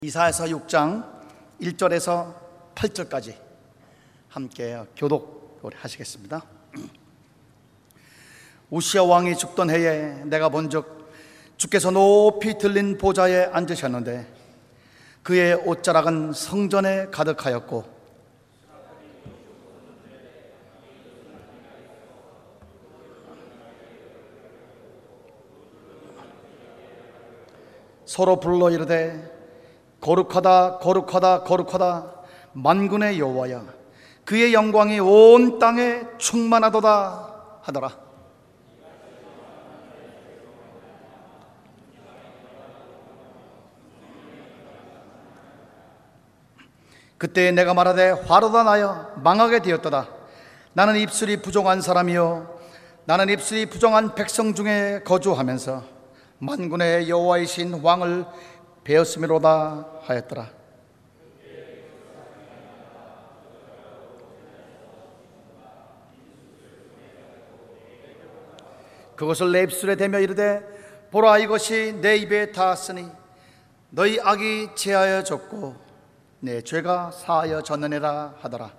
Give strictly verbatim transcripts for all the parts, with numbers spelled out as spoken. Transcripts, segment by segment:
이사야서 육 장 일 절에서 팔 절까지 함께 교독 하시겠습니다. 우시야 왕이 죽던 해에 내가 본즉 주께서 높이 들린 보좌에 앉으셨는데 그의 옷자락은 성전에 가득하였고 서로 불러 이르되 거룩하다 거룩하다 거룩하다 만군의 여호와야, 그의 영광이 온 땅에 충만하도다 하더라. 그때 내가 말하되 화로다 나여 망하게 되었도다. 나는 입술이 부정한 사람이요 나는 입술이 부정한 백성 중에 거주하면서 만군의 여호와이신 왕을 배웠음이로다 하였더라. 그것을 내 입술에 대며 이르되 보라, 이것이 내 입에 닿았으니 너희 악이 제하여졌고 내 죄가 사하여졌느니라 하더라.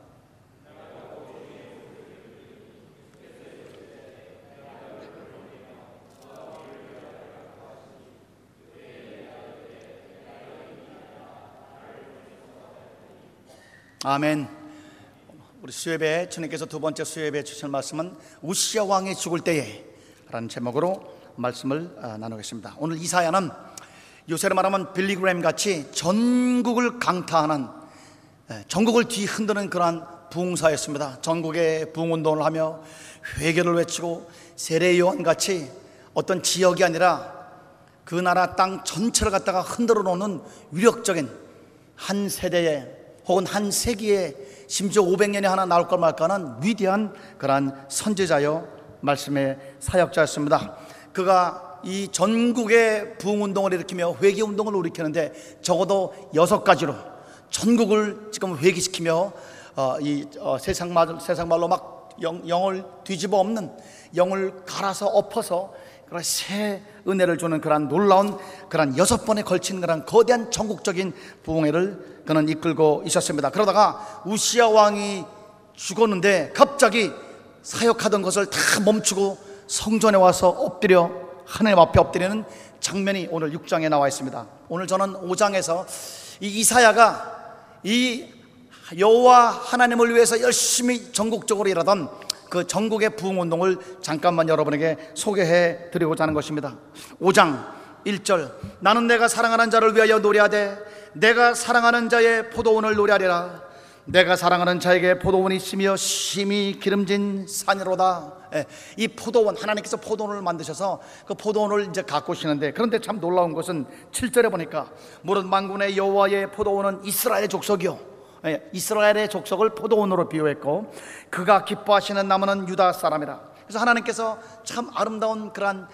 아멘. 우리 수요예배, 주님께서 두 번째 수요예배 주실 말씀은 우시야 왕이 죽을 때에 라는 제목으로 말씀을 나누겠습니다. 오늘 이사야는 요새로 말하면 빌리그램 같이 전국을 강타하는, 전국을 뒤흔드는 그러한 부흥사였습니다. 전국에 부흥운동을 하며 회개를 외치고 세례 요한같이 어떤 지역이 아니라 그 나라 땅 전체를 갖다가 흔들어 놓는 위력적인 한 세대의 혹은 한 세기에 심지어 오백 년에 하나 나올 걸 말까 하는 위대한 그러한 선지자요 말씀의 사역자였습니다. 그가 이 전국의 부흥운동을 일으키며 회개운동을 일으키는데 적어도 여섯 가지로 전국을 지금 회개시키며 어, 이 어, 세상 말, 세상 말로 막 영, 영을 뒤집어 엎는, 영을 갈아서 엎어서 그런 새 은혜를 주는 그런 놀라운 그런 여섯 번에 걸친 그런 거대한 전국적인 부흥회를 그는 이끌고 있었습니다. 그러다가 우시야 왕이 죽었는데 갑자기 사역하던 것을 다 멈추고 성전에 와서 엎드려 하나님 앞에 엎드리는 장면이 오늘 육 장에 나와 있습니다. 오늘 저는 오 장에서 이 이사야가 이 여호와 하나님을 위해서 열심히 전국적으로 일하던 그 전국의 부흥운동을 잠깐만 여러분에게 소개해 드리고자 하는 것입니다. 오 장 일 절, 나는 내가 사랑하는 자를 위하여 노래하되 내가 사랑하는 자의 포도원을 노래하리라. 내가 사랑하는 자에게 포도원이 있으며 심히 기름진 산이로다. 예, 이 포도원, 하나님께서 포도원을 만드셔서 그 포도원을 이제 가꾸시는데, 그런데 참 놀라운 것은 칠 절에 보니까 무릇 만군의 여호와의 포도원은 이스라엘의 족속이요, 예, 이스라엘의 족속을 포도원으로 비유했고 그가 기뻐하시는 나무는 유다 사람이라. 그래서 하나님께서 참 아름다운 그러한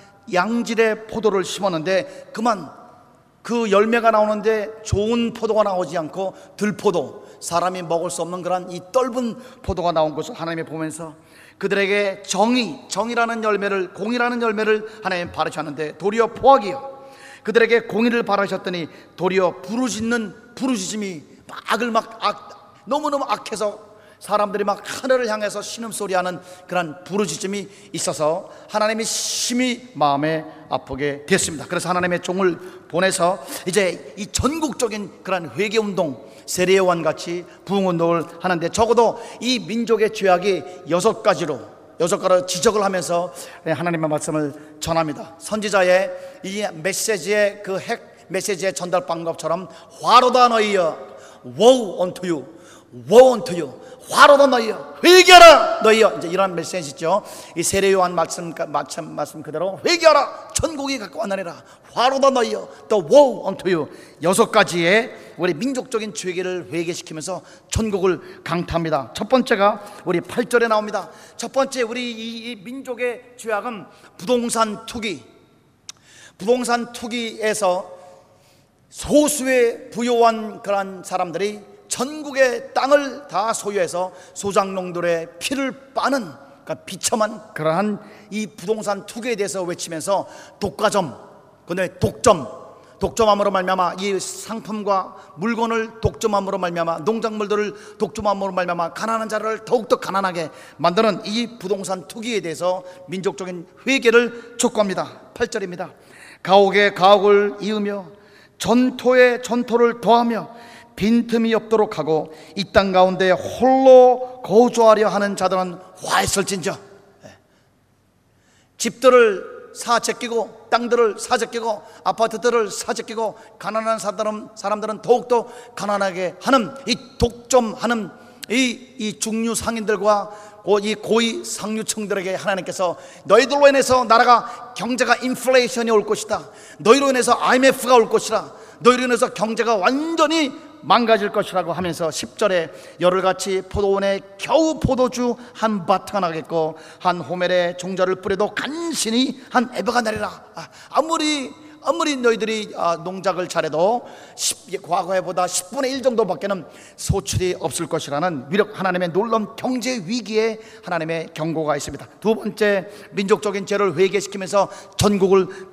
양질의 포도를 심었는데 그만 그 열매가 나오는데 좋은 포도가 나오지 않고 들포도, 사람이 먹을 수 없는 그런 이 떫은 포도가 나온 것을 하나님이 보면서 그들에게 정의, 정의라는 열매를, 공의라는 열매를 하나님 바르셨는데 도리어 포악이요, 그들에게 공의를 바라셨더니 도리어 부르짖는 부르짖음이 악을 막 악, 너무너무 악해서 사람들이 막 하늘을 향해서 신음소리하는 그런 부르짖음이 있어서 하나님이 심히 마음에 아프게 됐습니다. 그래서 하나님의 종을 보내서 이제 이 전국적인 그런 회개운동, 세례요한 같이 부흥운동을 하는데 적어도 이 민족의 죄악이 여섯 가지로 여섯 가지로 지적을 하면서 하나님의 말씀을 전합니다. 선지자의 이 메시지의 그 핵 메시지의 전달 방법처럼 화로다 너희여, woe unto you, woe unto you, 화로다 너희여, 회개하라 너희여, 이제 이런 메시지죠. 이 세례 요한 말씀, 말씀, 말씀 그대로 회개하라, 천국이 갖고 왔나니라, 화로다 너희여, 또 woe unto you, 여섯 가지의 우리 민족적인 죄계를 회개시키면서 천국을 강타합니다. 첫 번째가 우리 팔 절에 나옵니다. 첫 번째, 우리 이, 이 민족의 죄악은 부동산 투기, 부동산 투기에서 소수의 부유한 그런 사람들이 전국의 땅을 다 소유해서 소장농들의 피를 빠는, 그러니까 비참한 그러한 이 부동산 투기에 대해서 외치면서 독과점, 그다음에 독점, 독점함으로 말미암아 이 상품과 물건을 독점함으로 말미암아 농작물들을 독점함으로 말미암아 가난한 자를 더욱더 가난하게 만드는 이 부동산 투기에 대해서 민족적인 회개를 촉구합니다. 팔 절입니다. 가옥에 가옥을 이으며 전토에 전토를 더하며 빈틈이 없도록 하고 이 땅 가운데 홀로 거주하려 하는 자들은 화했을진저. 집들을 사재끼고 땅들을 사재끼고 아파트들을 사재끼고 가난한 사람들은, 사람들은 더욱더 가난하게 하는 이 독점하는 이, 이 중류 상인들과 이 고위 상류층들에게 하나님께서 너희들로 인해서 나라가 경제가 인플레이션이 올 것이다, 너희로 인해서 아이엠에프가 올 것이다, 너희로 인해서 경제가 완전히 망가질 것이라고 하면서 십 절에 열흘같이 포도원에 겨우 포도주 한 바트가 나겠고 한 호멜에 종자를 뿌려도 간신히 한 에버가 나리라. 아무리 아무리 너희들이 농작을 잘해도 과거에보다 십분의 일 정도밖에는 소출이 없을 것이라는 위력, 하나님의 놀라운 경제 위기에 하나님의 경고가 있습니다. 두 번째, 민족적인 죄를 회개시키면서 전국을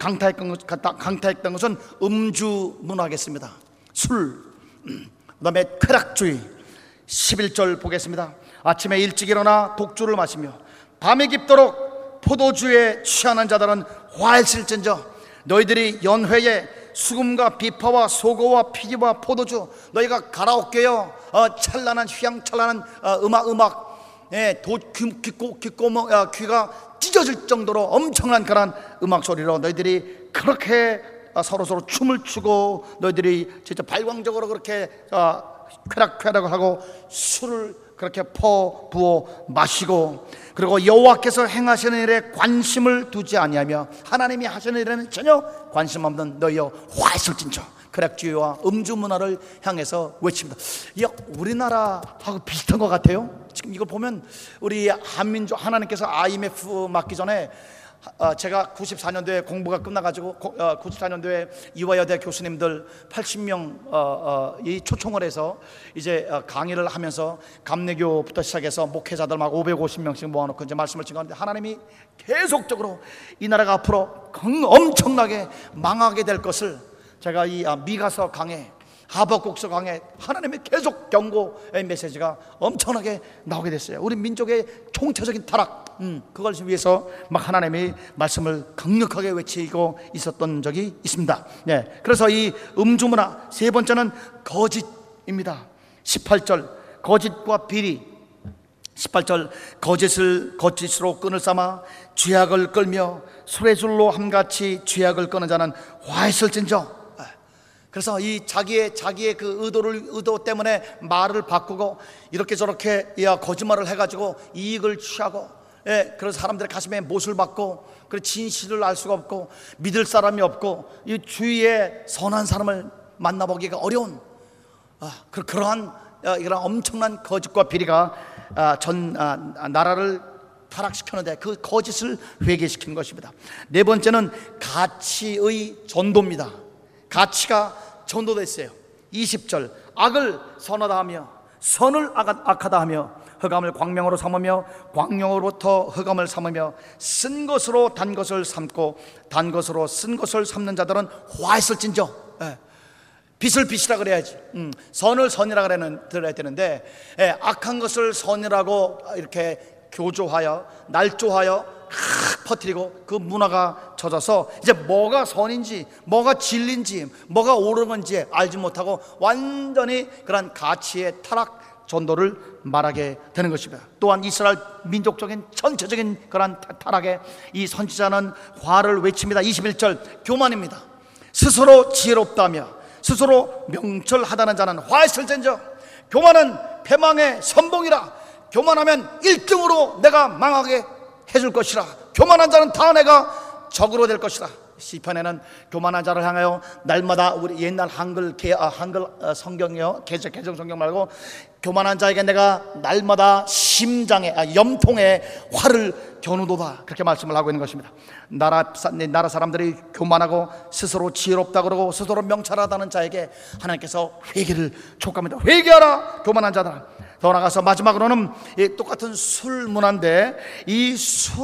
강타했던 것은 음주 문화겠습니다. 술, 그 다음에 쾌락주의. 십일 절 보겠습니다. 아침에 일찍 일어나 독주를 마시며 밤에 깊도록 포도주에 취하는 자들은 화일실진저. 너희들이 연회에 수금과 비파와 소고와 피기와 포도주, 너희가 가라오케요 어, 찬란한 휘황찬란한 어, 음악 음악 예, 도, 귀, 귀, 귀, 어, 귀가 찢어질 정도로 엄청난 그런 음악 소리로 너희들이 그렇게 서로서로 춤을 추고 너희들이 진짜 발광적으로 그렇게 어, 쾌락쾌락하고 술을 그렇게 퍼 부어 마시고, 그리고 여호와께서 행하시는 일에 관심을 두지 아니하며 하나님이 하시는 일에는 전혀 관심 없는 너희여 화했을진저. 쾌락주의와 음주 문화를 향해서 외칩니다. 이 우리나라하고 비슷한 것 같아요. 지금 이거 보면 우리 한민족, 하나님께서 아이엠에프 맞기 전에 어, 제가 구십사 년도에 공부가 끝나가지고 어, 구십사 년도에 이화여대 교수님들 팔십 명 어, 어, 이 초청을 해서 이제 어, 강의를 하면서 감리교부터 시작해서 목회자들 막 오백오십 명씩 모아놓고 이제 말씀을 증거하는데, 하나님이 계속적으로 이 나라가 앞으로 엄청나게 망하게 될 것을 제가 이 아, 미가서 강해, 하박국서 강해 하나님의 계속 경고의 메시지가 엄청나게 나오게 됐어요. 우리 민족의 총체적인 타락, 음, 그걸 위해서 막 하나님이 말씀을 강력하게 외치고 있었던 적이 있습니다. 네, 그래서 이 음주 문화 세 번째는 거짓입니다. 십팔 절 거짓과 비리. 십팔 절 거짓을 거짓으로 끈을 삼아 죄악을 끌며 수레줄로 함같이 죄악을 끄는 자는 화했을진저. 그래서 이 자기의 자기의 그 의도를 의도 때문에 말을 바꾸고 이렇게 저렇게 거짓말을 해가지고 이익을 취하고, 예, 그래서 사람들의 가슴에 못을 박고, 그 진실을 알 수가 없고 믿을 사람이 없고 이 주위에 선한 사람을 만나보기가 어려운 아, 그 그러한 아, 이런 엄청난 거짓과 비리가 아, 전 아, 나라를 타락시켰는데 그 거짓을 회개시키는 것입니다. 네 번째는 가치의 전도입니다. 가치가 전도됐어요. 이십 절 악을 선하다 하며 선을 악하다 하며 흑암을 광명으로 삼으며 광명으로부터 흑암을 삼으며 쓴 것으로 단 것을 삼고 단 것으로 쓴 것을 삼는 자들은 화했을진저. 예. 빛을 빛이라 그래야지. 음, 선을 선이라 그래야 되는데, 예, 악한 것을 선이라고 이렇게 교조하여 날조하여 퍼뜨리고 그 문화가 젖어서 이제 뭐가 선인지 뭐가 진리인지 뭐가 옳은 건지 알지 못하고 완전히 그런 가치의 타락 전도를 말하게 되는 것입니다. 또한 이스라엘 민족적인 전체적인 그런 타락에 이 선지자는 화를 외칩니다. 이십일 절 교만입니다. 스스로 지혜롭다며 스스로 명철하다는 자는 화했을진저. 교만은 패망의 선봉이라. 교만하면 일 등으로 내가 망하게 해줄 것이라. 교만한 자는 다 내가 적으로 될 것이라. 시편에는 교만한 자를 향하여 날마다, 우리 옛날 한글 개, 아, 한글 성경이요, 개정, 개정 성경 말고 교만한 자에게 내가 날마다 심장에 아, 염통에 화를 겨누도다, 그렇게 말씀을 하고 있는 것입니다. 나라, 나라 사람들이 교만하고 스스로 지혜롭다 그러고 스스로 명철하다는 자에게 하나님께서 회개를 촉구합니다. 회개하라 교만한 자들아. 더 나가서 마지막으로는 이 똑같은 술 문화인데 이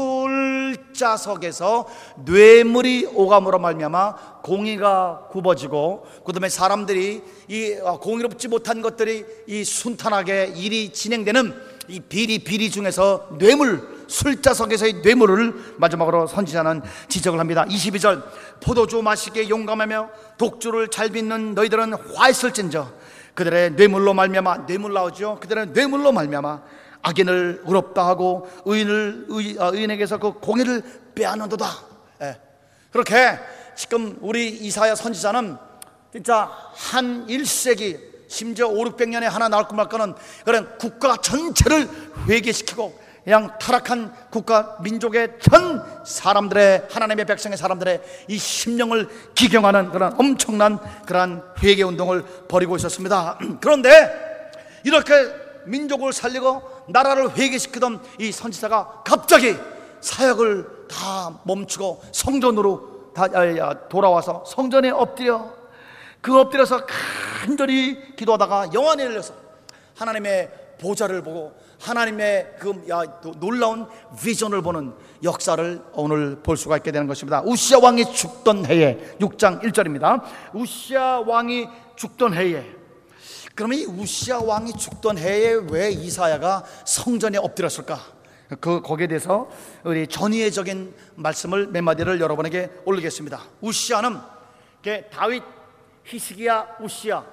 술자석에서 뇌물이 오감으로 말미암아 공의가 굽어지고 그 다음에 사람들이 이 공의롭지 못한 것들이 이 순탄하게 일이 진행되는 이 비리 비리 중에서 뇌물, 술자석에서의 뇌물을 마지막으로 선지자는 지적을 합니다. 이십이 절, 포도주 마시기에 용감하며 독주를 잘 빚는 너희들은 화했을진저 그들의 뇌물로 말미암아, 뇌물 나오죠. 그들의 뇌물로 말미암아 악인을 의롭다 하고 의인을 의, 어, 의인에게서 그 공의를 빼앗는도다. 예. 그렇게 지금 우리 이사야 선지자는 진짜 한 일 세기 심지어 오륙백 년에 하나 나올 것 말거는 그런 국가 전체를 회개시키고 그냥 타락한 국가 민족의 전 사람들의, 하나님의 백성의 사람들의 이 심령을 기경하는 그런 엄청난 그런 회개 운동을 벌이고 있었습니다. 그런데 이렇게 민족을 살리고 나라를 회개시키던 이 선지자가 갑자기 사역을 다 멈추고 성전으로 다 돌아와서 성전에 엎드려 그 엎드려서 간절히 기도하다가 영안이 열려서 하나님의 보좌를 보고 하나님의 그 놀라운 비전을 보는 역사를 오늘 볼 수가 있게 되는 것입니다. 우시야 왕이 죽던 해에, 육 장 일 절입니다. 우시야 왕이 죽던 해에, 그러면 이 우시야 왕이 죽던 해에 왜 이사야가 성전에 엎드렸을까? 그 거기에 대해서 우리 전의적인 말씀을 몇 마디를 여러분에게 올리겠습니다. 우시야는 다윗, 히스기야, 우시야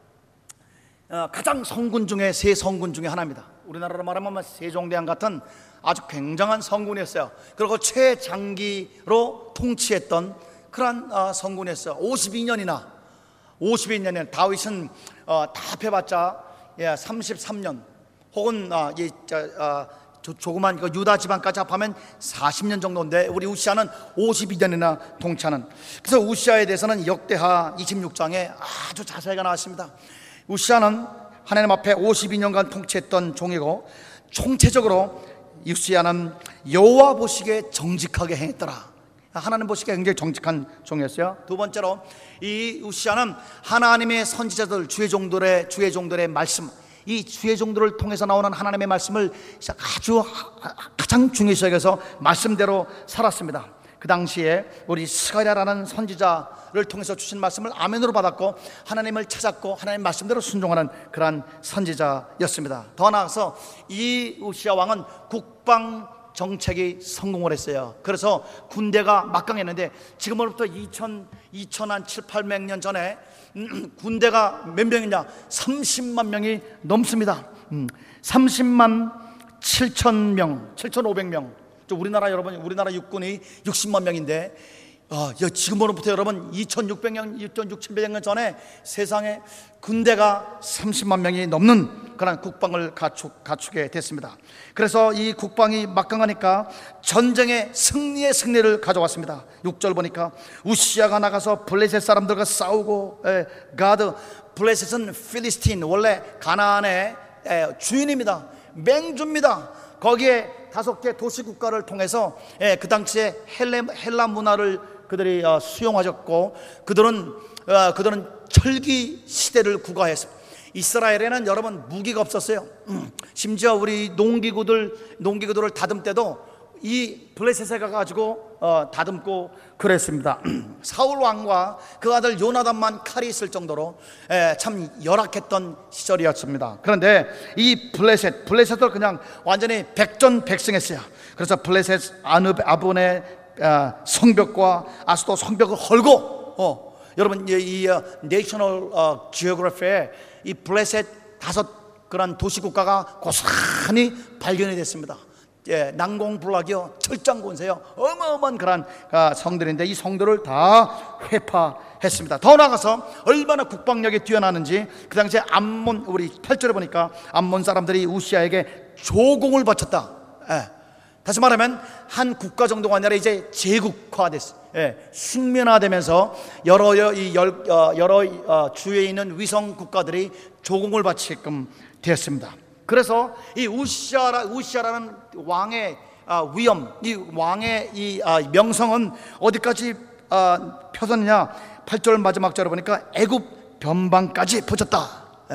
어, 가장 성군 중에 세 성군 중에 하나입니다. 우리나라로 말하면 세종대왕 같은 아주 굉장한 성군이었어요. 그리고 최장기로 통치했던 그런 어, 성군이었어요. 오십이 년이나 오십이 년에 다윗은 어, 다 합해봤자 예, 삼십삼 년 혹은 어, 이, 저, 어, 조, 조그만 그 유다 지방까지 합하면 사십 년 정도인데 우리 우시야는 오십이 년이나 통치하는. 그래서 우시야에 대해서는 역대하 이십육 장에 아주 자세하게 나왔습니다. 우시야는 하나님 앞에 오십이 년간 통치했던 종이고 총체적으로 우시야는 여호와 보시기에 정직하게 행했더라. 하나님 보시기에 굉장히 정직한 종이었어요. 두 번째로 이 우시야는 하나님의 선지자들, 주의 종들의 주의 종들의 말씀, 이 주의 종들을 통해서 나오는 하나님의 말씀을 아주 가장 중요시 여겨서 말씀대로 살았습니다. 그 당시에 우리 스가랴라는 선지자를 통해서 주신 말씀을 아멘으로 받았고 하나님을 찾았고 하나님의 말씀대로 순종하는 그러한 선지자였습니다. 더 나아가서 이 우시야 왕은 국방 정책이 성공을 했어요. 그래서 군대가 막강했는데 지금으로부터 이천, 이천칠백 년 전에 군대가 몇 명이냐? 삼십만 명이 넘습니다. 삼십만 칠천 명, 칠천오백 명. 우리나라 여러분, 우리나라 육군이 육십만 명인데 어, 지금으로부터 여러분 이천육백 년, 이천육백 년 전에 세상에 군대가 삼십만 명이 넘는 그런 국방을 갖추, 갖추게 됐습니다. 그래서 이 국방이 막강하니까 전쟁의 승리의 승리를 가져왔습니다. 육 절 보니까 우시야가 나가서 블레셋 사람들과 싸우고 에, 가드, 블레셋은 필리스틴, 원래 가나안의 에, 주인입니다. 맹주입니다. 거기에 다섯 개 도시 국가를 통해서 예, 그 당시에 헬레, 헬라 문화를 그들이 어, 수용하셨고 그들은 어, 그들은 철기 시대를 구가했습니다. 이스라엘에는 여러분 무기가 없었어요. 음, 심지어 우리 농기구들 농기구들을 다듬 때도 이 블레셋에 가가지고 어, 다듬고 그랬습니다. 사울 왕과 그 아들 요나단만 칼이 있을 정도로 에, 참 열악했던 시절이었습니다. 그런데 이 블레셋 블레셋을 그냥 완전히 백전백승했어요. 그래서 블레셋 아브온의 어, 성벽과 아스도 성벽을 헐고 어, 여러분 이, 이 어, 내셔널 어, 지오그래피에 이 블레셋 다섯 그런 도시국가가 고스란히 발견이 됐습니다. 예, 난공불락이요, 철장곤세요, 어마어마한 그런 성들인데 이 성들을 다 회파했습니다. 더 나아가서 얼마나 국방력이 뛰어나는지 그 당시에 암몬, 우리 팔 절에 보니까 암몬 사람들이 우시야에게 조공을 바쳤다. 예, 다시 말하면 한 국가 정도가 아니라 이제 제국화됐어요. 예, 식민화되면서 여러 여러, 여러 주위에 있는 위성 국가들이 조공을 바치게끔 되었습니다. 그래서 이 우시야라, 우시야라는 왕의 위엄, 이 왕의 이 명성은 어디까지 펴졌느냐? 팔 절 마지막 절에 보니까 애굽 변방까지 퍼졌다. 예.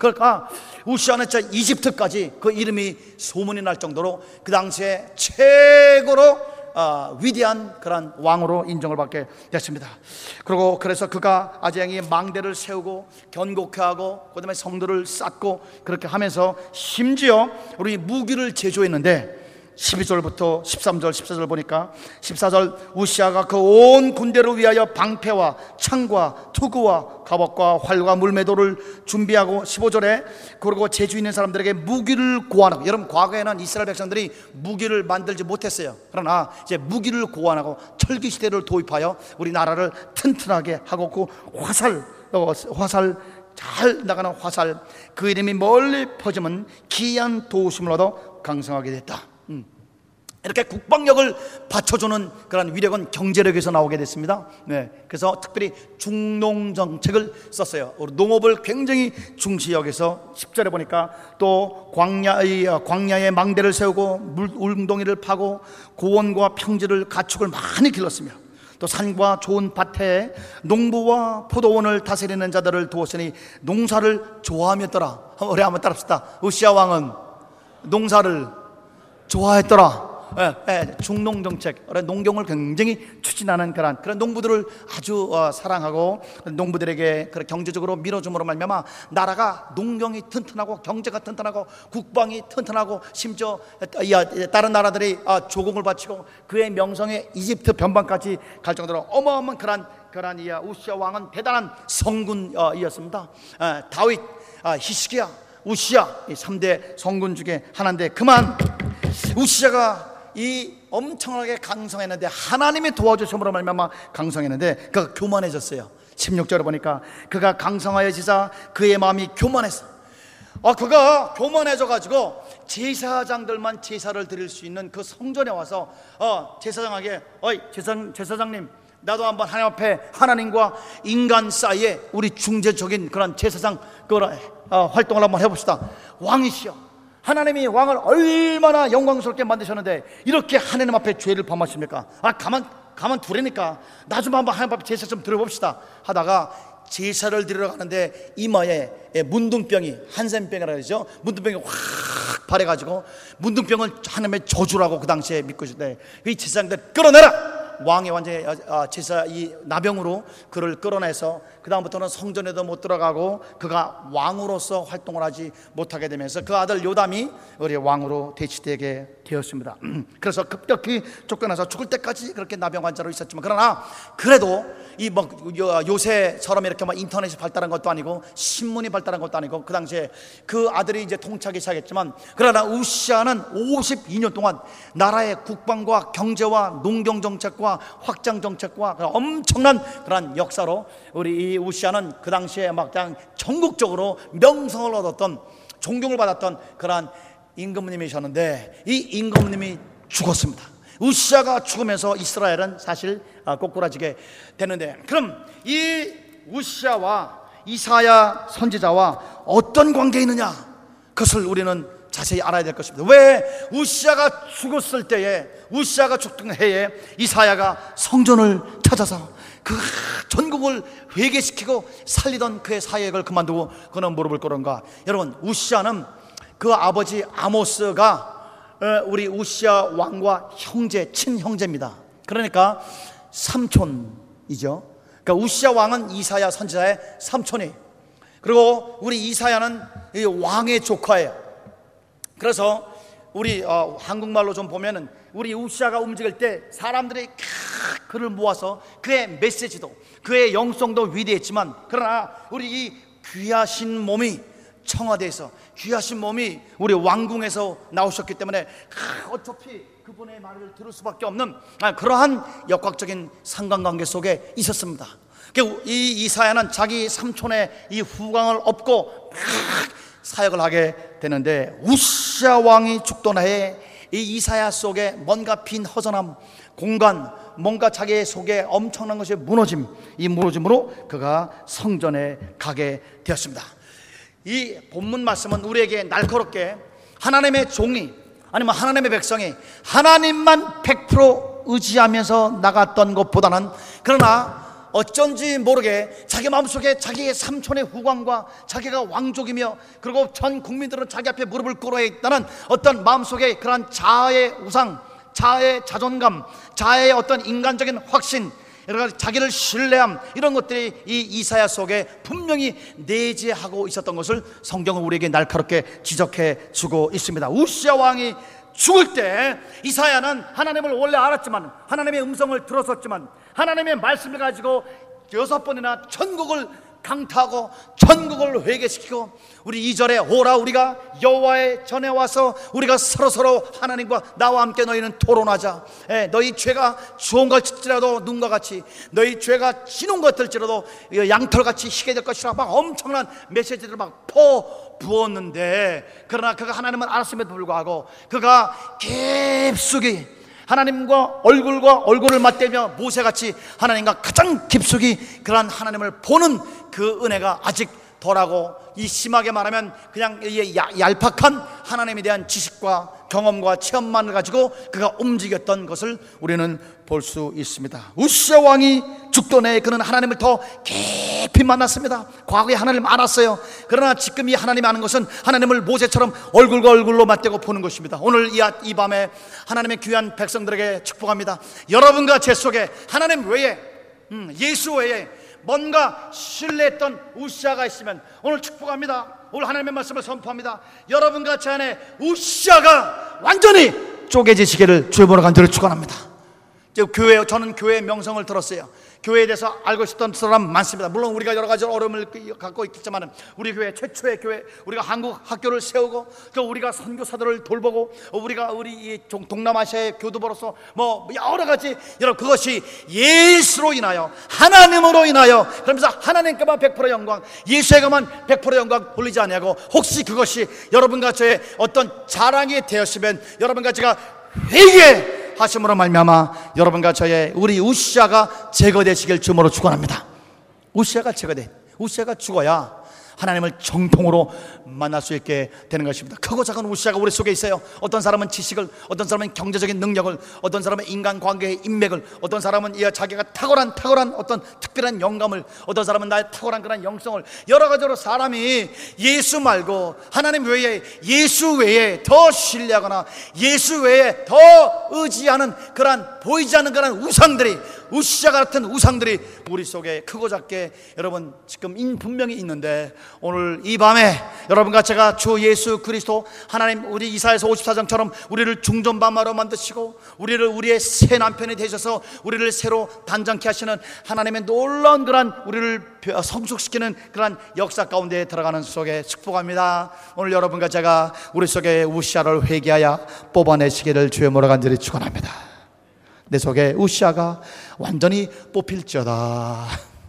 그러니까 우시아는 저 이집트까지 그 이름이 소문이 날 정도로 그 당시에 최고로 어, 위대한 그런 왕으로 인정을 받게 됐습니다. 그리고 그래서 그가 아재양이 망대를 세우고 견고케하고 그다음에 성들을 쌓고 그렇게 하면서 심지어 우리 무기를 제조했는데 십이 절부터 십삼 절 십사 절 보니까 십사 절 우시아가 그 온 군대를 위하여 방패와 창과 투구와 갑옷과 활과 물매도를 준비하고 십오 절에 그리고 재주 있는 사람들에게 무기를 고안하고, 여러분 과거에는 이스라엘 백성들이 무기를 만들지 못했어요. 그러나 이제 무기를 고안하고 철기 시대를 도입하여 우리나라를 튼튼하게 하고 그 화살 화살 잘 나가는 화살 그 이름이 멀리 퍼지면 기이한 도우심을 얻어 강성하게 됐다. 음. 이렇게 국방력을 받쳐주는 그런 위력은 경제력에서 나오게 됐습니다. 네, 그래서 특별히 중농정책을 썼어요. 우리 농업을 굉장히 중시 여기서 십 절에 보니까 또 광야, 광야에 망대를 세우고 물, 울웅덩이를 파고 고원과 평지를 가축을 많이 길렀으며 또 산과 좋은 밭에 농부와 포도원을 다스리는 자들을 두었으니 농사를 좋아하였더라. 우리 한번 따라합시다. 우시아 왕은 농사를 좋아했더라. 예, 예, 중농정책, 농경을 굉장히 추진하는 그런 그런 농부들을 아주 어, 사랑하고 농부들에게 그런 경제적으로 밀어줌으로 말미암아 나라가 농경이 튼튼하고 경제가 튼튼하고 국방이 튼튼하고 심지어 다른 나라들이 어, 조공을 바치고 그의 명성에 이집트 변방까지 갈 정도로 어마어마한 그런 그런 이 우시아 왕은 대단한 성군이었습니다. 예, 다윗, 아, 히스기야, 우시아 이 삼 대 성군 중에 하나인데 그만 우시아가 이 엄청나게 강성했는데 하나님이 도와주심으로 말미암아 강성했는데 그가 교만해졌어요. 십육 절에 보니까 그가 강성하여지자 그의 마음이 교만했어. 아, 그가 교만해져가지고 제사장들만 제사를 드릴 수 있는 그 성전에 와서 어, 제사장에게 어이 제사장, 제사장님 나도 한번 하나님 앞에 하나님과 인간 사이에 우리 중재적인 그런 제사장 그런 어, 활동을 한번 해봅시다. 왕이시여, 하나님이 왕을 얼마나 영광스럽게 만드셨는데 이렇게 하나님 앞에 죄를 범하십니까? 아, 가만 가만 두려니까 나 좀 한번 하나님 앞에 제사 좀 드려봅시다 하다가 제사를 드리러 가는데 이마에 문둥병이, 한센병이라고 그러죠. 문둥병이 확 발해가지고 문둥병을 하나님의 저주라고 그 당시에 믿고 있었는데 이 제사장들 끌어내라. 왕이 완전히 제사 이 나병으로 그를 끌어내서 그 다음부터는 성전에도 못 들어가고 그가 왕으로서 활동을 하지 못하게 되면서 그 아들 요담이 우리 왕으로 대치되게 되었습니다. 그래서 급격히 쫓겨나서 죽을 때까지 그렇게 나병 환자로 있었지만 그러나 그래도 이 뭐 요새처럼 이렇게 막 인터넷이 발달한 것도 아니고 신문이 발달한 것도 아니고 그 당시에 그 아들이 이제 통치하기 시작했지만 그러나 우시아는 오십이 년 동안 나라의 국방과 경제와 농경 정책과 확장 정책과 엄청난 그런 역사로 우리 이 우시아는 그 당시에 막 그냥 전국적으로 명성을 얻었던 존경을 받았던 그런 임금님이셨는데 이 임금님이 죽었습니다. 우시아가 죽으면서 이스라엘은 사실 꼬꾸라지게 되는데 그럼 이 우시아와 이사야 선지자와 어떤 관계가 있느냐 그것을 우리는 자세히 알아야 될 것입니다. 왜 우시아가 죽었을 때에 우시아가 죽던 해에 이사야가 성전을 찾아서 그 전국을 회개시키고 살리던 그의 사역을 그만두고 그는 무릎을 꿇은가? 여러분 우시아는 그 아버지 아모스가 우리 우시아 왕과 형제, 친형제입니다. 그러니까 삼촌이죠. 그러니까 우시아 왕은 이사야 선지자의 삼촌이, 그리고 우리 이사야는 왕의 조카예요. 그래서 우리 어, 한국말로 좀 보면은 우리 우시아가 움직일 때 사람들이 그를 모아서 그의 메시지도 그의 영성도 위대했지만 그러나 우리 이 귀하신 몸이 청와대에서 귀하신 몸이 우리 왕궁에서 나오셨기 때문에 어차피 그분의 말을 들을 수밖에 없는 그러한 역학적인 상관관계 속에 있었습니다. 이 이사야는 자기 삼촌의 이 후광을 업고 사역을 하게 되는데 우시아 왕이 죽던 해에 이 이사야 속에 뭔가 빈 허전함, 공간, 뭔가 자기 속에 엄청난 것이 무너짐, 이 무너짐으로 그가 성전에 가게 되었습니다. 이 본문 말씀은 우리에게 날카롭게 하나님의 종이 아니면 하나님의 백성이 하나님만 백 퍼센트 의지하면서 나갔던 것보다는 그러나 어쩐지 모르게 자기 마음속에 자기의 삼촌의 후광과 자기가 왕족이며 그리고 전 국민들은 자기 앞에 무릎을 꿇어야 있다는 어떤 마음속에 그러한 자아의 우상, 자아의 자존감, 자아의 어떤 인간적인 확신, 여러 가지 자기를 신뢰함, 이런 것들이 이 이사야 속에 분명히 내재하고 있었던 것을 성경은 우리에게 날카롭게 지적해 주고 있습니다. 우시야 왕이 죽을 때 이사야는 하나님을 원래 알았지만, 하나님의 음성을 들었었지만, 하나님의 말씀을 가지고 여섯 번이나 천국을 강타하고 천국을 회개시키고, 우리 이 절에 오라 우리가 여호와의 전에 와서 우리가 서로서로 하나님과 나와 함께 너희는 토론하자. 예, 너희 죄가 좋은 것일지라도 눈과 같이, 너희 죄가 진한 것일지라도 양털같이 희게 될 것이라 막 엄청난 메시지를 막 퍼 부었는데, 그러나 그가 하나님을 알았음에도 불구하고 그가 깊숙이 하나님과 얼굴과 얼굴을 맞대며 모세같이 하나님과 가장 깊숙이 그러한 하나님을 보는 그 은혜가 아직 덜하고, 이 심하게 말하면 그냥 이 얄팍한 하나님에 대한 지식과 경험과 체험만을 가지고 그가 움직였던 것을 우리는 볼 수 있습니다. 우시야 왕이 죽던 해에 그는 하나님을 더 깊이 만났습니다. 과거에 하나님을 알았어요. 그러나 지금 이 하나님 아는 것은 하나님을 모세처럼 얼굴과 얼굴로 맞대고 보는 것입니다. 오늘 이, 이 밤에 하나님의 귀한 백성들에게 축복합니다. 여러분과 제 속에 하나님 외에, 음, 예수 외에 뭔가 신뢰했던 우시야가 있으면 오늘 축복합니다. 오늘 하나님의 말씀을 선포합니다. 여러분과 제 안에 우시야가 완전히 쪼개지시기를 주의 이름으로 간절히 축원합니다. 교회, 저는 교회의 명성을 들었어요. 교회에 대해서 알고 있었던 사람 많습니다. 물론 우리가 여러 가지 어려움을 갖고 있겠지만, 우리 교회 최초의 교회, 우리가 한국 학교를 세우고, 또 우리가 선교사들을 돌보고, 우리가 우리 동남아시아의 교두보로서 뭐 여러 가지, 여러분 그것이 예수로 인하여, 하나님으로 인하여, 그러면서 하나님께만 백 퍼센트 영광, 예수에게만 백 퍼센트 영광 돌리지 아니하고, 혹시 그것이 여러분과 저의 어떤 자랑이 되었으면 여러분과 제가 회개 하심으로 말미암아 여러분과 저의 우리 우시야가 제거되시길 주님으로 축원합니다. 우시야가 제거돼, 우시야가 죽어야 하나님을 정통으로 만날 수 있게 되는 것입니다. 크고 작은 우시야가 우리 속에 있어요. 어떤 사람은 지식을, 어떤 사람은 경제적인 능력을, 어떤 사람은 인간관계의 인맥을, 어떤 사람은 자기가 탁월한 탁월한 어떤 특별한 영감을, 어떤 사람은 나의 탁월한 그런 영성을, 여러 가지로 사람이 예수 말고 하나님 외에, 예수 외에 더 신뢰하거나 예수 외에 더 의지하는 그런 보이지 않는 그런 우상들이, 우시야 같은 우상들이 우리 속에 크고 작게 여러분 지금 분명히 있는데, 오늘 이 밤에 여러분과 제가 주 예수 그리스도 하나님, 우리 이사야서 오십사 장처럼 우리를 중전반마로 만드시고 우리를 우리의 새 남편이 되셔서 우리를 새로 단장케 하시는 하나님의 놀라운 그런 우리를 성숙시키는 그런 역사 가운데 들어가는 속에 축복합니다. 오늘 여러분과 제가 우리 속에 우시야를 회개하여 뽑아내시기를 주의 이름으로 간절히 축원합니다. 내 속에 우시야가 완전히 뽑힐지어다.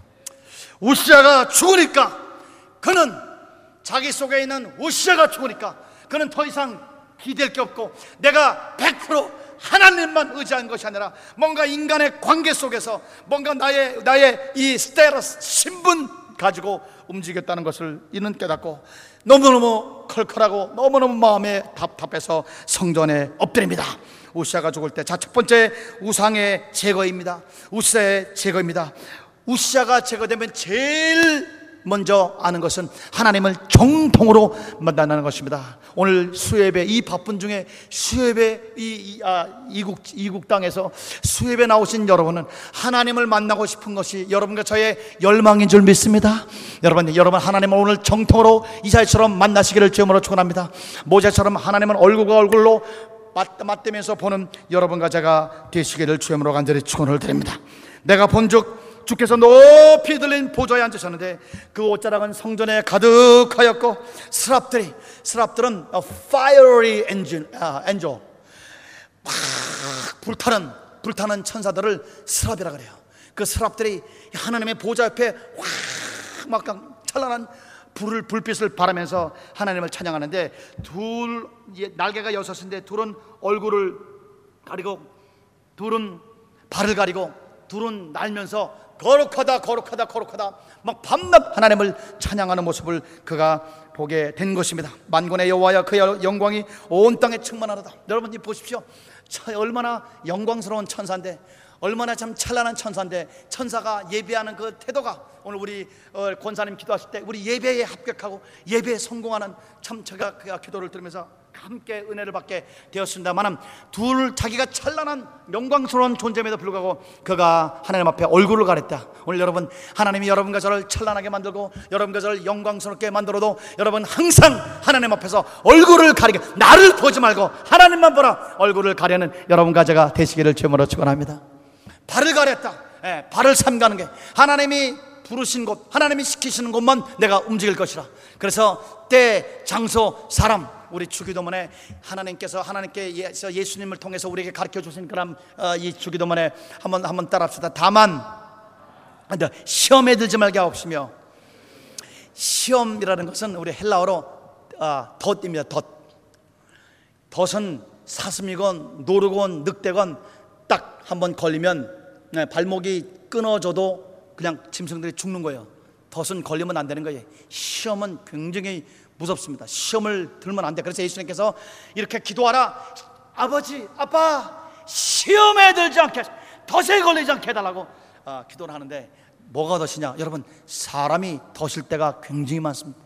우시야가 죽으니까, 그는 자기 속에 있는 우시야가 죽으니까 그는 더 이상 기댈 게 없고, 내가 백 퍼센트 하나님만 의지한 것이 아니라 뭔가 인간의 관계 속에서 뭔가 나의 나의 이 스테러스, 신분 가지고 움직였다는 것을 이는 깨닫고 너무너무 컬컬하고 너무너무 마음에 답답해서 성전에 엎드립니다. 우시야가 죽을 때, 자, 첫 번째 우상의 제거입니다. 우시야의 제거입니다. 우시야가 제거되면 제일 먼저 아는 것은 하나님을 정통으로 만나는 것입니다. 오늘 수예배, 이 바쁜 중에 수예배 이, 이, 아, 이국, 이국 땅에서 수예배 나오신 여러분은 하나님을 만나고 싶은 것이 여러분과 저의 열망인 줄 믿습니다. 여러분, 여러분 하나님을 오늘 정통으로 이사야처럼 만나시기를 주님으로 축원합니다. 모세처럼 하나님은 얼굴과 얼굴로 맞대면서 보는 여러분과 제가 되시기를 주님으로 간절히 축원을 드립니다. 내가 본즉 주께서 높이 들린 보좌에 앉으셨는데 그 옷자락은 성전에 가득하였고, 스랍들이, 스랍들은 fiery angel, angel, 막 불타는 불타는 천사들을 스랍이라 그래요. 그 스랍들이 하나님의 보좌 옆에 확 막 찬란한 불을 불빛을 바라면서 하나님을 찬양하는데, 둘 날개가 여섯인데 둘은 얼굴을 가리고, 둘은 발을 가리고, 둘은 날면서 거룩하다 거룩하다 거룩하다 막 밤낮 하나님을 찬양하는 모습을 그가 보게 된 것입니다. 만군의 여호와여, 그의 영광이 온 땅에 충만하다. 여러분 보십시오. 얼마나 영광스러운 천사인데, 얼마나 참 찬란한 천사인데, 천사가 예배하는 그 태도가 오늘 우리 권사님 기도하실 때 우리 예배에 합격하고 예배에 성공하는, 참 제가 그 기도를 들으면서 함께 은혜를 받게 되었습니다만, 둘 자기가 찬란한 영광스러운 존재임에도 불구하고 그가 하나님 앞에 얼굴을 가렸다. 오늘 여러분, 하나님이 여러분과 저를 찬란하게 만들고 여러분과 저를 영광스럽게 만들어도 여러분 항상 하나님 앞에서 얼굴을 가리게, 나를 보지 말고 하나님만 보라, 얼굴을 가려는 여러분과 제가 되시기를 주님으로 축원합니다. 발을 가렸다. 예, 발을 삼가는 게 하나님이 부르신 곳, 하나님이 시키시는 곳만 내가 움직일 것이라. 그래서 때, 장소, 사람, 우리 주기도문에 하나님께서 하나님께서 예수님을 통해서 우리에게 가르쳐 주신 그런 어, 이 주기도문에 한번 한번 따라합시다. 다만 시험에 들지 말게 하옵시며. 시험이라는 것은 우리 헬라어로 어, 덫입니다. 덫. 덫은 사슴이건 노르건 늑대건 딱 한번 걸리면 네, 발목이 끊어져도 그냥 짐승들이 죽는 거예요. 덫은 걸리면 안 되는 거예요. 시험은 굉장히 무섭습니다. 시험을 들면 안 돼. 그래서 예수님께서 이렇게 기도하라. 아버지, 아빠, 시험에 들지 않게, 덫에 걸리지 않게 해달라고 어, 기도를 하는데, 뭐가 덫이냐? 여러분, 사람이 덫일 때가 굉장히 많습니다.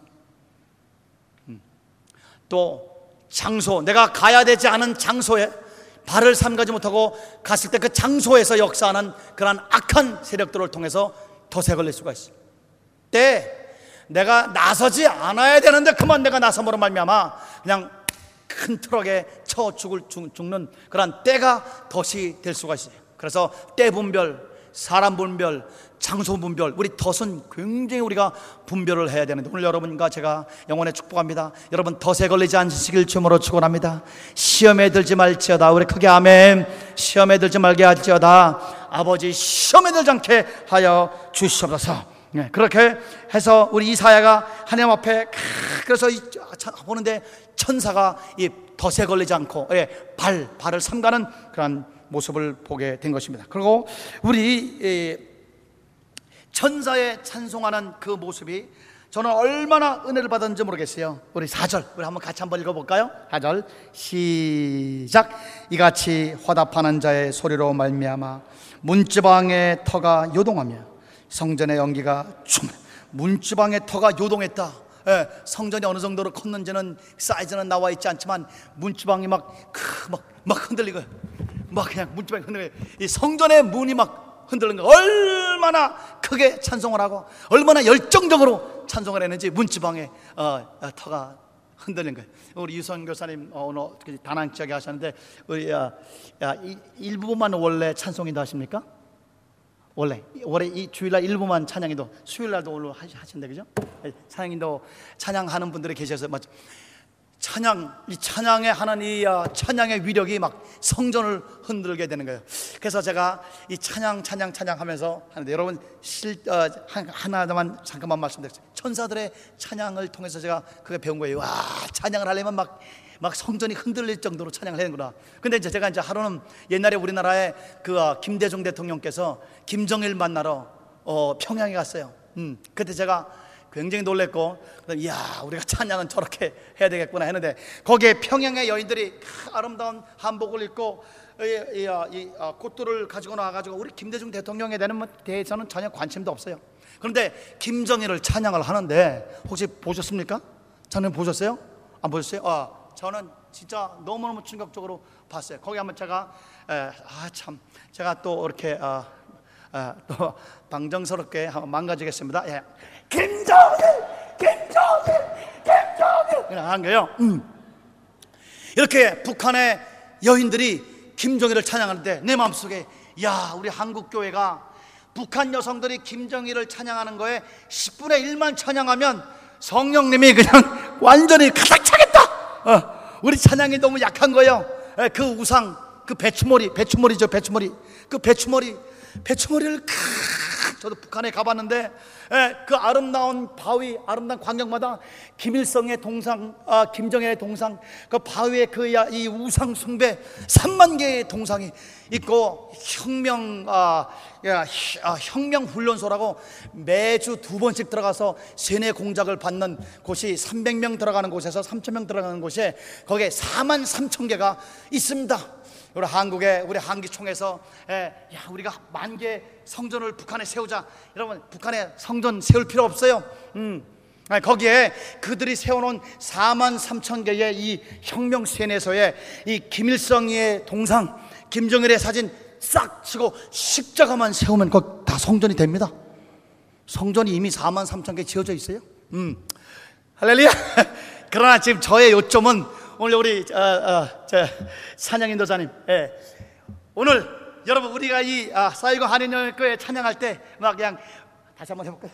음. 또 장소, 내가 가야 되지 않은 장소에 발을 삼가지 못하고 갔을 때 그 장소에서 역사하는 그러한 악한 세력들을 통해서 덫에 걸릴 수가 있어요. 때 내가 나서지 않아야 되는데 그만 내가 나섬으로 말미암아 그냥 큰 트럭에 쳐 죽을, 죽는 그런 때가 덫이 될 수가 있어요. 그래서 때 분별, 사람 분별, 장소 분별, 우리 덫은 굉장히 우리가 분별을 해야 되는데, 오늘 여러분과 제가 영원히 축복합니다. 여러분 덫에 걸리지 않으시길 주님으로 축원합니다. 시험에 들지 말지어다. 우리 크게 아멘. 시험에 들지 말게 할지어다. 아버지, 시험에 들지 않게 하여 주시옵소서. 네, 그렇게 해서 우리 이사야가 하나님 앞에 그래서 이, 보는데 천사가 이 덫에 걸리지 않고 예, 발, 발을 삼가는 그런 모습을 보게 된 것입니다. 그리고 우리 예, 천사의 찬송하는 그 모습이 저는 얼마나 은혜를 받았는지 모르겠어요. 우리 사 절 우리 한번 같이 한번 읽어볼까요? 사 절 시작. 이같이 화답하는 자의 소리로 말미암아 문지방의 터가 요동하며 성전의 연기가 충. 문지방의 터가 요동했다. 예, 성전이 어느 정도로 컸는지는 사이즈는 나와 있지 않지만 문지방이 막 막 막 흔들리고 막 그냥 문지방이 흔들리고 이 성전의 문이 막 흔들리는 거, 얼마나 크게 찬송을 하고 얼마나 열정적으로 찬송을 했는지 문지방의 어, 어, 터가 흔들린 거예요. 우리 유선 교사님 어, 오늘 다낭 지역에 하셨는데 우리 야, 야, 이, 일부만 원래 찬송인도 하십니까? 원래 올해 이 주일날 일부만 찬양인도, 수요일날도 오늘 하신대, 그죠? 찬양인도 찬양하는 분들이 계셔서 맞죠? 찬양, 이 찬양의 하는 이 찬양의 위력이 막 성전을 흔들게 되는 거예요. 그래서 제가 이 찬양 찬양 찬양하면서 하는데, 여러분 실, 어, 하나만 잠깐만 말씀드릴게요. 천사들의 찬양을 통해서 제가 그게 배운 거예요. 와, 찬양을 하려면 막 막 성전이 흔들릴 정도로 찬양을 하는구나. 근데 이제 제가 이제 하루는 옛날에 우리나라에 그 김대중 대통령께서 김정일 만나러 어, 평양에 갔어요. 음, 그때 제가 굉장히 놀랬고, 이야, 우리가 찬양은 저렇게 해야 되겠구나 했는데, 거기에 평양의 여인들이 아름다운 한복을 입고 이, 이, 이, 이 꽃들을 가지고 나와가지고 우리 김대중 대통령에 대해서는 전혀 관심도 없어요. 그런데 김정일을 찬양을 하는데, 혹시 보셨습니까? 저는 보셨어요? 안 보셨어요? 아, 저는 진짜 너무너무 충격적으로 봤어요. 거기 한번 제가 아 참 제가 또 이렇게 아, 아, 또 방정스럽게 한번 망가지겠습니다. 예. 김정일, 김정일, 김정일 그냥 한 거예요. 음. 이렇게 북한의 여인들이 김정일을 찬양하는데 내 마음속에, 야, 우리 한국 교회가 북한 여성들이 김정일을 찬양하는 거에 십분의 일만 찬양하면 성령님이 그냥 완전히 가득 차겠다. 어, 우리 찬양이 너무 약한 거예요. 에, 그 우상, 그 배추머리, 배추머리죠, 배추머리. 그 배추머리, 배추머리를 크, 저도 북한에 가봤는데 예, 그 아름다운 바위, 아름다운 광경마다 김일성의 동상, 아, 김정일의 동상, 그 바위에 그 이 우상 숭배 삼만 개의 동상이 있고, 혁명 아, 야, 아, 혁명 훈련소라고 매주 두 번씩 들어가서 세뇌 공작을 받는 곳이 삼백 명 들어가는 곳에서 삼천 명 들어가는 곳에 거기에 사만 삼천 개가 있습니다. 우리 한국에 우리 한기총에서 예, 야, 우리가 만 개 성전을 북한에 세우자. 여러분, 북한에 성전 세울 필요 없어요. 음. 거기에 그들이 세워놓은 사만 삼천 개의 이 혁명 세뇌소에 이 김일성의 동상, 김정일의 사진 싹 치고 십자가만 세우면 그거 다 성전이 됩니다. 성전이 이미 사만 삼천 개 지어져 있어요. 음. 할렐루야. 그러나 지금 저의 요점은 오늘 우리 어, 어, 저 찬양 인도자님, 예. 오늘 여러분 우리가 이 아, 사이고 한인교회 찬양할 때 막 그냥 다시 한번 해볼까요?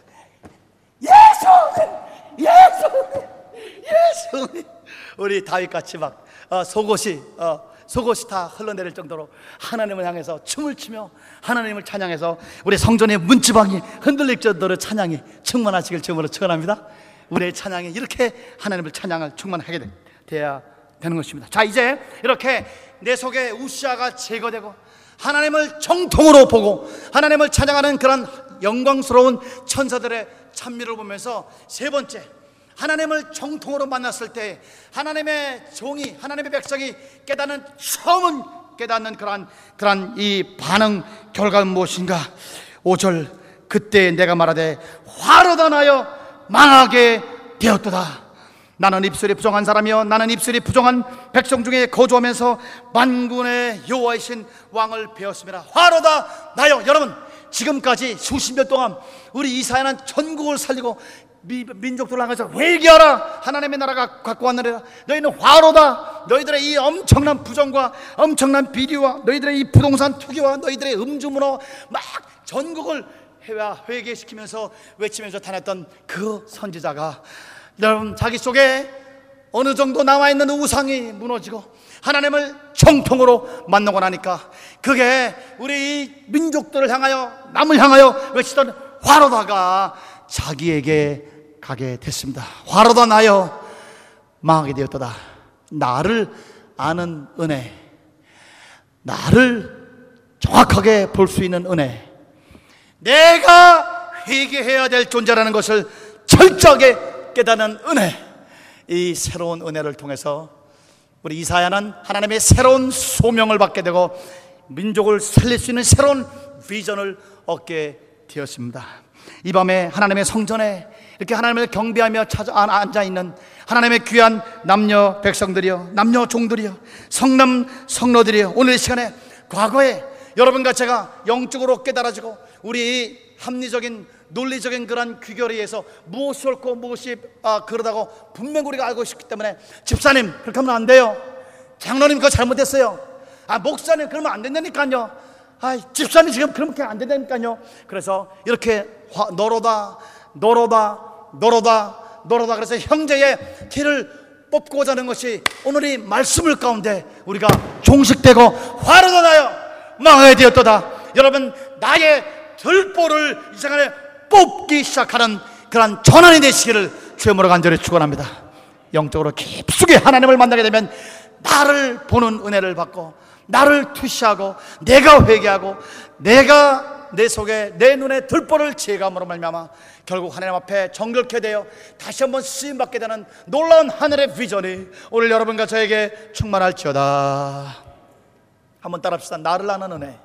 예수님, 예수님, 예수님. 우리 다윗같이 막 어, 속옷이 어, 속옷이 다 흘러내릴 정도로 하나님을 향해서 춤을 추며 하나님을 찬양해서 우리 성전의 문지방이 흔들릴 정도로 찬양이 충만하시길 주님으로 축원합니다. 우리의 찬양이 이렇게 하나님을 찬양을 충만하게 돼, 돼야 되는 것입니다. 자, 이제 이렇게 내 속에 우시아가 제거되고 하나님을 정통으로 보고 하나님을 찬양하는 그런 영광스러운 천사들의 찬미를 보면서 세 번째, 하나님을 정통으로 만났을 때 하나님의 종이, 하나님의 백성이 깨닫는, 처음 깨닫는 그러한, 그러한 이 반응 결과는 무엇인가? 오 절, 그때 내가 말하되 화로다 나여 망하게 되었도다. 나는 입술이 부정한 사람이요 나는 입술이 부정한 백성 중에 거주하면서 만군의 여호와이신 왕을 배웠습니다. 화로다 나여. 여러분, 지금까지 수십 년 동안 우리 이사야는 전국을 살리고 미, 민족들을 향해서 회개하라, 하나님의 나라가 갖고 왔느니라. 너희는 화로다. 너희들의 이 엄청난 부정과 엄청난 비리와 너희들의 이 부동산 투기와 너희들의 음주문화 막 전국을 회개시키면서 외치면서 다녔던 그 선지자가, 여러분, 자기 속에 어느 정도 남아있는 우상이 무너지고 하나님을 정통으로 만나고 나니까 그게 우리 이 민족들을 향하여, 남을 향하여 외치던 화로다가 자기에게 가게 됐습니다. 화로다 나여 망하게 되었도다. 나를 아는 은혜, 나를 정확하게 볼 수 있는 은혜, 내가 회개해야 될 존재라는 것을 철저하게 깨닫는 은혜, 이 새로운 은혜를 통해서 우리 이사야는 하나님의 새로운 소명을 받게 되고 민족을 살릴 수 있는 새로운 비전을 얻게 되었습니다. 이 밤에 하나님의 성전에 이렇게 하나님을 경배하며 찾아 앉아있는 하나님의 귀한 남녀 백성들이여, 남녀 종들이여, 성남 성로들이여, 오늘 이 시간에 과거에 여러분과 제가 영적으로 깨달아지고 우리 합리적인 논리적인 그런 귀결에 의해서 무엇이 옳고 무엇이 아, 그러다고 분명 우리가 알고 있기 때문에, 집사님 그렇게 하면 안 돼요, 장로님 그거 잘못했어요, 아 목사님 그러면 안 된다니까요, 아 집사님 지금 그렇게 안 된다니까요. 그래서 이렇게 화, 너로다 너로다 너로다 너로다 그래서 형제의 티를 뽑고자 하는 것이 오늘 이 말씀을 가운데 우리가 종식되고 화로다 나여 망하게 되었도다. 여러분, 나의 들보를 이 시간에 뽑기 시작하는 그런 전환이 되시기를 주님으로 간절히 축원합니다. 영적으로 깊숙이 하나님을 만나게 되면 나를 보는 은혜를 받고 나를 투시하고 내가 회개하고 내가 내 속에 내 눈에 들보를 제감으로 말미암아 결국 하나님 앞에 정결케 되어 다시 한번 쓰임받게 되는 놀라운 하늘의 비전이 오늘 여러분과 저에게 충만할지어다. 한번 따라합시다. 나를 아는 은혜,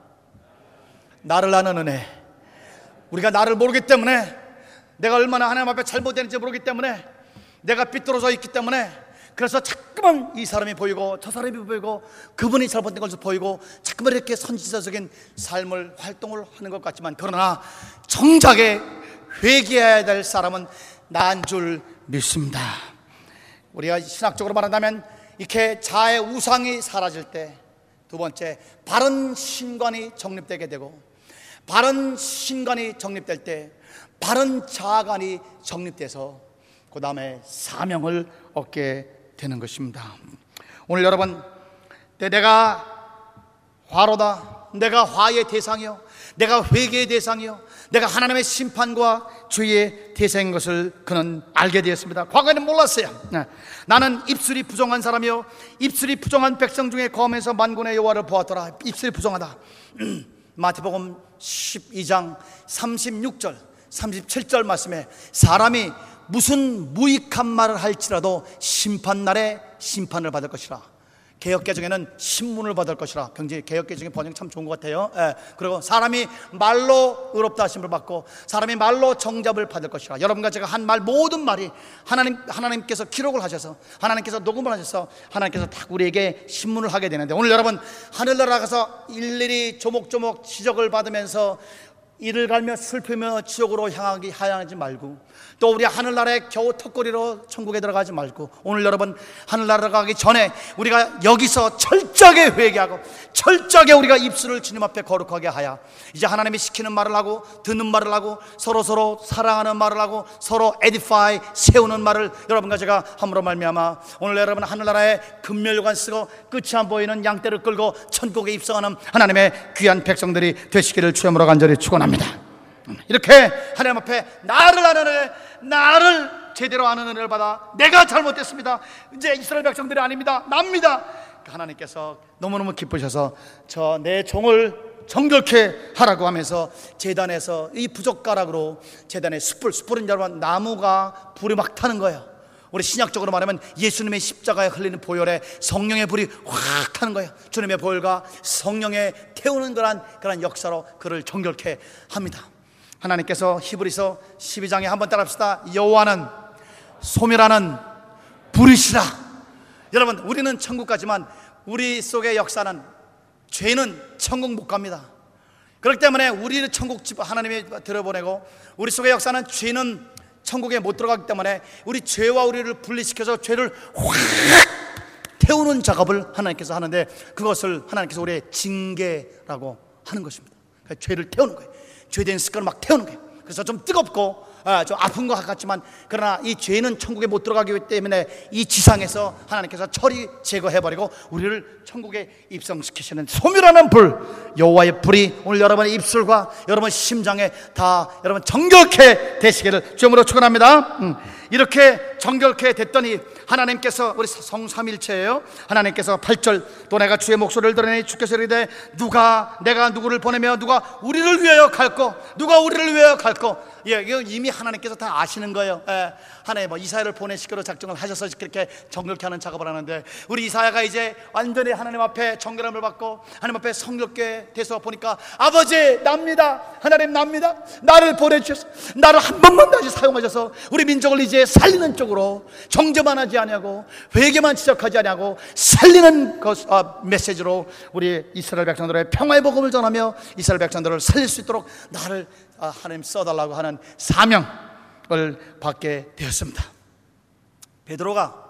나를 아는 은혜. 우리가 나를 모르기 때문에, 내가 얼마나 하나님 앞에 잘못되는지 모르기 때문에, 내가 삐뚤어져 있기 때문에, 그래서 자꾸만 이 사람이 보이고 저 사람이 보이고 그분이 잘못된 것을 보이고 자꾸만 이렇게 선지자적인 삶을 활동을 하는 것 같지만, 그러나 정작에 회개해야 될 사람은 나인 줄 믿습니다. 우리가 신학적으로 말한다면 이렇게 자의 우상이 사라질 때, 두 번째, 바른 신관이 정립되게 되고, 바른 신관이 정립될 때 바른 자아관이 정립돼서 그 다음에 사명을 얻게 되는 것입니다. 오늘 여러분, 내가 화로다, 내가 화의 대상이요, 내가 회개의 대상이요, 내가 하나님의 심판과 죄의 대상인 것을 그는 알게 되었습니다. 과거에는 몰랐어요. 나는 입술이 부정한 사람이요 입술이 부정한 백성 중에 거하면서 만군의 여호와를 보았더라. 입술이 부정하다. 마태복음 십이 장 삼십육 절 삼십칠 절 말씀에 사람이 무슨 무익한 말을 할지라도 심판날에 심판을 받을 것이라. 개역개정에는 신문을 받을 것이라. 굉장히 개역개정의 번역 참 좋은 것 같아요. 예. 그리고 사람이 말로 의롭다 하심을 받고 사람이 말로 정답을 받을 것이라. 여러분과 제가 한 말 모든 말이 하나님, 하나님께서 기록을 하셔서 하나님께서 녹음을 하셔서 하나님께서 다 우리에게 신문을 하게 되는데, 오늘 여러분 하늘나라 가서 일일이 조목조목 지적을 받으면서 이를 갈며 슬프며 지옥으로 향하기 하지 말고, 또 우리 하늘나라에 겨우 턱걸이로 천국에 들어가지 말고, 오늘 여러분 하늘나라 가기 전에 우리가 여기서 철저하게 회개하고 철저하게 우리가 입술을 주님 앞에 거룩하게 하여 이제 하나님이 시키는 말을 하고 듣는 말을 하고 서로 서로 사랑하는 말을 하고 서로 에디파이 세우는 말을 여러분과 제가 함으로 말미암아 오늘 여러분 하늘나라에 금멸관 쓰고 끝이 안 보이는 양떼를 끌고 천국에 입성하는 하나님의 귀한 백성들이 되시기를 주님으로 간절히 축원합니다. 이렇게 하나님 앞에 나를 아는 은혜, 나를 제대로 아는 은혜를 받아 내가 잘못됐습니다, 이제 이스라엘 백성들이 아닙니다, 납니다. 하나님께서 너무너무 기쁘셔서 저 내 종을 정결케 하라고 하면서 제단에서 이 부젓가락으로 제단에 숯불, 숯불은 여러분 나무가 불이 막 타는 거예요. 우리 신약적으로 말하면 예수님의 십자가에 흘리는 보혈에 성령의 불이 확 타는 거예요. 주님의 보혈과 성령의 태우는 그런, 그런 역사로 그를 정결케 합니다. 하나님께서 히브리서 십이 장에 한번 따라합시다. 여호와는 소멸하는 불이시라. 여러분 우리는 천국 가지만 우리 속의 역사는, 죄는 천국 못 갑니다. 그렇기 때문에 우리를 천국 집 하나님이 들여보내고 우리 속의 역사는, 죄는 천국에 못 들어가기 때문에 우리 죄와 우리를 분리시켜서 죄를 확 태우는 작업을 하나님께서 하는데, 그것을 하나님께서 우리의 징계라고 하는 것입니다. 그러니까 죄를 태우는 거예요. 죄된 습관을 막 태우는 거예요. 그래서 좀 뜨겁고 아, 좀 아픈 것 같지만, 그러나 이 죄는 천국에 못 들어가기 때문에 이 지상에서 하나님께서 처리 제거해버리고 우리를 천국에 입성시키시는 소멸하는 불, 여호와의 불이 오늘 여러분의 입술과 여러분 심장에 다 여러분 정결케 되시기를 주님으로 축원합니다. 음. 이렇게 정결케 됐더니 하나님께서, 우리 성삼일체예요. 하나님께서 팔 절 또 내가 주의 목소리를 들으니 주께서 이르되 누가 내가 누구를 보내며 누가 우리를 위하여 갈고 누가 우리를 위하여 갈고. 예, 이거 이미 하나님께서 다 아시는 거예요. 예, 하나님 뭐 이사야를 보내시기로 작정을 하셔서 그렇게 정결케 하는 작업을 하는데, 우리 이사야가 이제 완전히 하나님 앞에 정결함을 받고 하나님 앞에 성결케 돼서 보니까 아버지 납니다, 하나님 납니다, 나를 보내주셔서 나를 한 번만 다시 사용하셔서 우리 민족을 이제 살리는 쪽으로, 정죄만 하지 아니하고 회개만 지적하지 아니하고 살리는 것, 아, 메시지로 우리 이스라엘 백성들의 평화의 복음을 전하며 이스라엘 백성들을 살릴 수 있도록 나를 아, 하나님 써달라고 하는 사명을 받게 되었습니다. 베드로가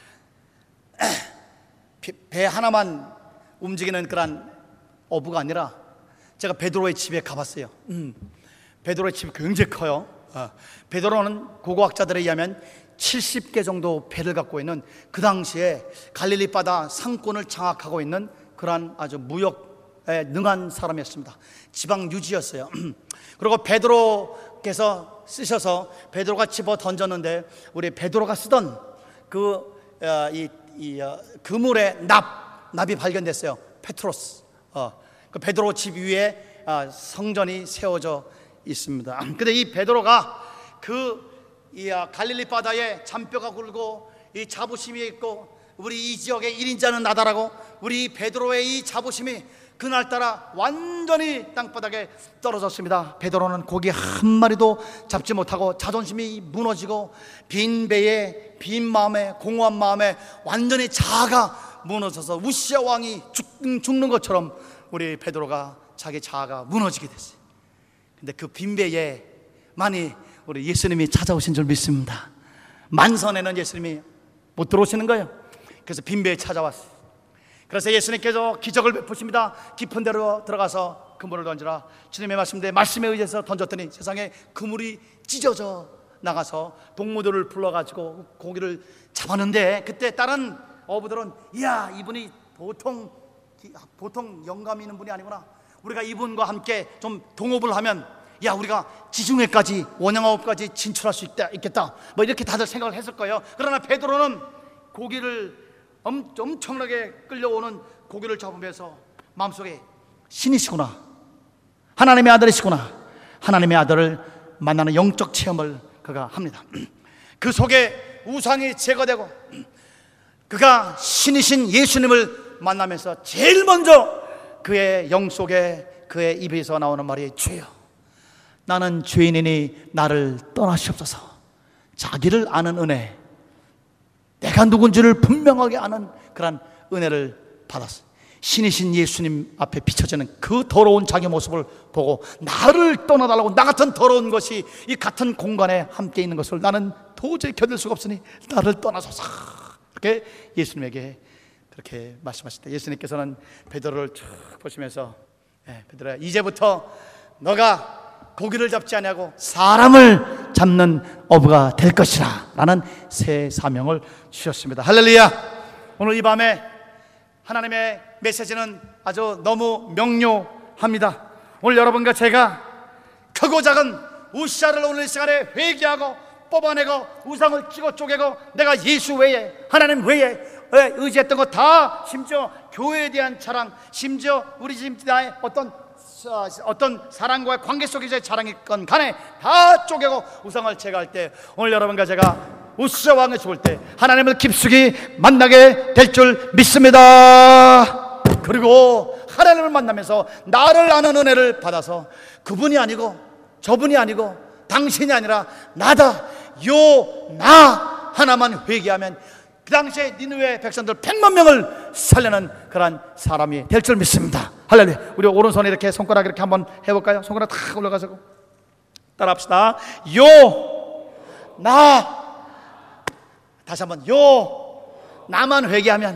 배 하나만 움직이는 그런 어부가 아니라, 제가 베드로의 집에 가봤어요. 음, 베드로의 집이 굉장히 커요. 아, 베드로는 고고학자들에 의하면 칠십 개 정도 배를 갖고 있는, 그 당시에 갈릴리 바다 상권을 장악하고 있는 그러한 아주 무역에 능한 사람이었습니다. 지방 유지였어요. 그리고 베드로께서 쓰셔서 베드로가 집어 던졌는데, 우리 베드로가 쓰던 그 이 이 어, 그물에 납 납이 발견됐어요. 페트로스. 어, 그 베드로 집 위에 어, 성전이 세워져 있습니다. 근데 이 베드로가 그 이 갈릴리 바다에 잔뼈가 굴고 이 자부심이 있고, 우리 이 지역의 일 인자는 나다라고, 우리 베드로의 이 자부심이 그날따라 완전히 땅바닥에 떨어졌습니다. 베드로는 고기 한 마리도 잡지 못하고 자존심이 무너지고 빈 배에, 빈 마음에, 공허한 마음에 완전히 자아가 무너져서 우시아 왕이 죽, 죽는 것처럼 우리 베드로가 자기 자아가 무너지게 됐어요. 근데 그 빈 배에 많이 우리 예수님이 찾아오신 줄 믿습니다. 만선에는 예수님이 못 들어오시는 거예요. 그래서 빈 배에 찾아왔어요. 그래서 예수님께서 기적을 베푸십니다. 깊은 데로 들어가서 그물을 던지라. 주님의 말씀대로 말씀에 의해서 던졌더니 세상에 그물이 찢어져 나가서 동무들을 불러가지고 고기를 잡았는데, 그때 다른 어부들은 이야, 이분이 보통 보통 영감 있는 분이 아니구나, 우리가 이분과 함께 좀 동업을 하면 야, 우리가 지중해까지, 원양어업까지 진출할 수 있다, 있겠다, 뭐 이렇게 다들 생각을 했을 거예요. 그러나 베드로는 고기를 엄, 엄청나게 끌려오는 고기를 잡으면서 마음속에 신이시구나, 하나님의 아들이시구나, 하나님의 아들을 만나는 영적 체험을 그가 합니다. 그 속에 우상이 제거되고 그가 신이신 예수님을 만나면서 제일 먼저 그의 영 속에, 그의 입에서 나오는 말이 주여, 나는 죄인이니 나를 떠나시옵소서. 자기를 아는 은혜, 내가 누군지를 분명하게 아는 그런 은혜를 받았어요. 신이신 예수님 앞에 비춰지는 그 더러운 자기 모습을 보고 나를 떠나달라고, 나 같은 더러운 것이 이 같은 공간에 함께 있는 것을 나는 도저히 견딜 수가 없으니 나를 떠나소서, 그렇게 예수님에게 그렇게 말씀하실 때 예수님께서는 베드로를 쭉 보시면서, 예, 베드로야, 이제부터 너가 고기를 잡지 아니하고 사람을 잡는 어부가 될 것이라 라는 새 사명을 주셨습니다. 할렐루야. 오늘 이 밤에 하나님의 메시지는 아주 너무 명료합니다. 오늘 여러분과 제가 크고 작은 우시아를 오늘 시간에 회개하고 뽑아내고 우상을 찍어 쪼개고 내가 예수 외에, 하나님 외에 의지했던 것 다, 심지어 교회에 대한 자랑, 심지어 우리 집 나의 어떤 어떤 사랑과의 관계 속에서의 자랑이건 간에 다 쪼개고 우상을 제거할 때, 오늘 여러분과 제가 우시아 왕을 죽을 때 하나님을 깊숙이 만나게 될 줄 믿습니다. 그리고 하나님을 만나면서 나를 아는 은혜를 받아서 그분이 아니고 저분이 아니고 당신이 아니라 나다, 요 나 하나만 회개하면 그 당시에 니느웨 백성들 백만 명을 살려는 그러한 사람이 될 줄 믿습니다. 할렐루야. 우리 오른손에 이렇게 손가락 이렇게 한번 해볼까요? 손가락 탁 올라가서 따라합시다. 요 나, 다시 한번, 요 나만 회개하면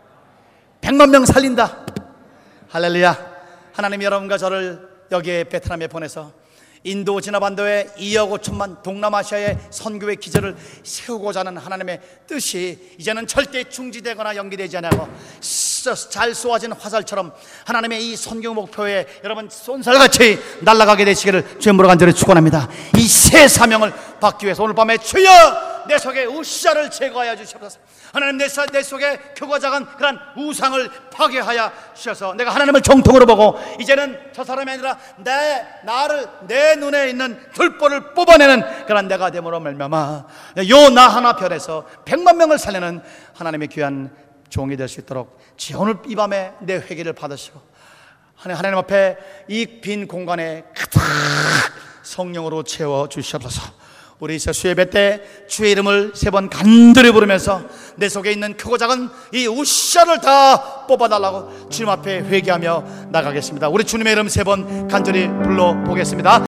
백만 명 살린다. 할렐루야. 하나님이 여러분과 저를 여기에 베트남에 보내서 인도 지나반도에 이억 오천만 동남아시아의 선교의 기절을 세우고자 하는 하나님의 뜻이 이제는 절대 중지되거나 연기되지 않고 잘 쏘아진 화살처럼 하나님의 이 선교 목표에 여러분 쏜살같이 날아가게 되시기를 주의 이름으로 간절히 축원합니다. 이 새 사명을 받기 위해서 오늘 밤에 주여 내 속에 우시아를 제거하여 주시옵소서. 하나님 내, 내 속에 크고 작은 그런 우상을 파괴하여 주셔서 내가 하나님을 정통으로 보고 이제는 저 사람이 아니라 내 나를 내 눈에 있는 들보를 뽑아내는 그런 내가 됨으로 말미암아 요 나 하나 별에서 백만 명을 살리는 하나님의 귀한 종이 될 수 있도록 주여 오늘 이 밤에 내 회개를 받으시고 하나님 앞에 이 빈 공간에 가득 성령으로 채워 주시옵소서. 우리 수예배 때 주의 이름을 세 번 간절히 부르면서 내 속에 있는 크고 작은 이 우시아를 다 뽑아달라고 주님 앞에 회개하며 나가겠습니다. 우리 주님의 이름 세 번 간절히 불러보겠습니다.